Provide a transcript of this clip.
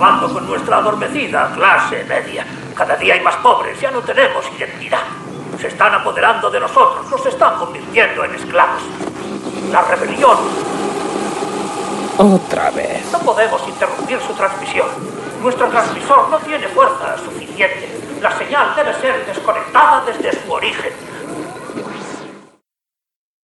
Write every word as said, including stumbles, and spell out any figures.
acabando con nuestra adormecida clase media. Cada día hay más pobres, ya no tenemos identidad. Se están apoderando de nosotros, nos están convirtiendo en esclavos. La rebelión. Otra vez. No podemos interrumpir su transmisión. Nuestro transmisor no tiene fuerza suficiente. La señal debe ser desconectada desde su origen.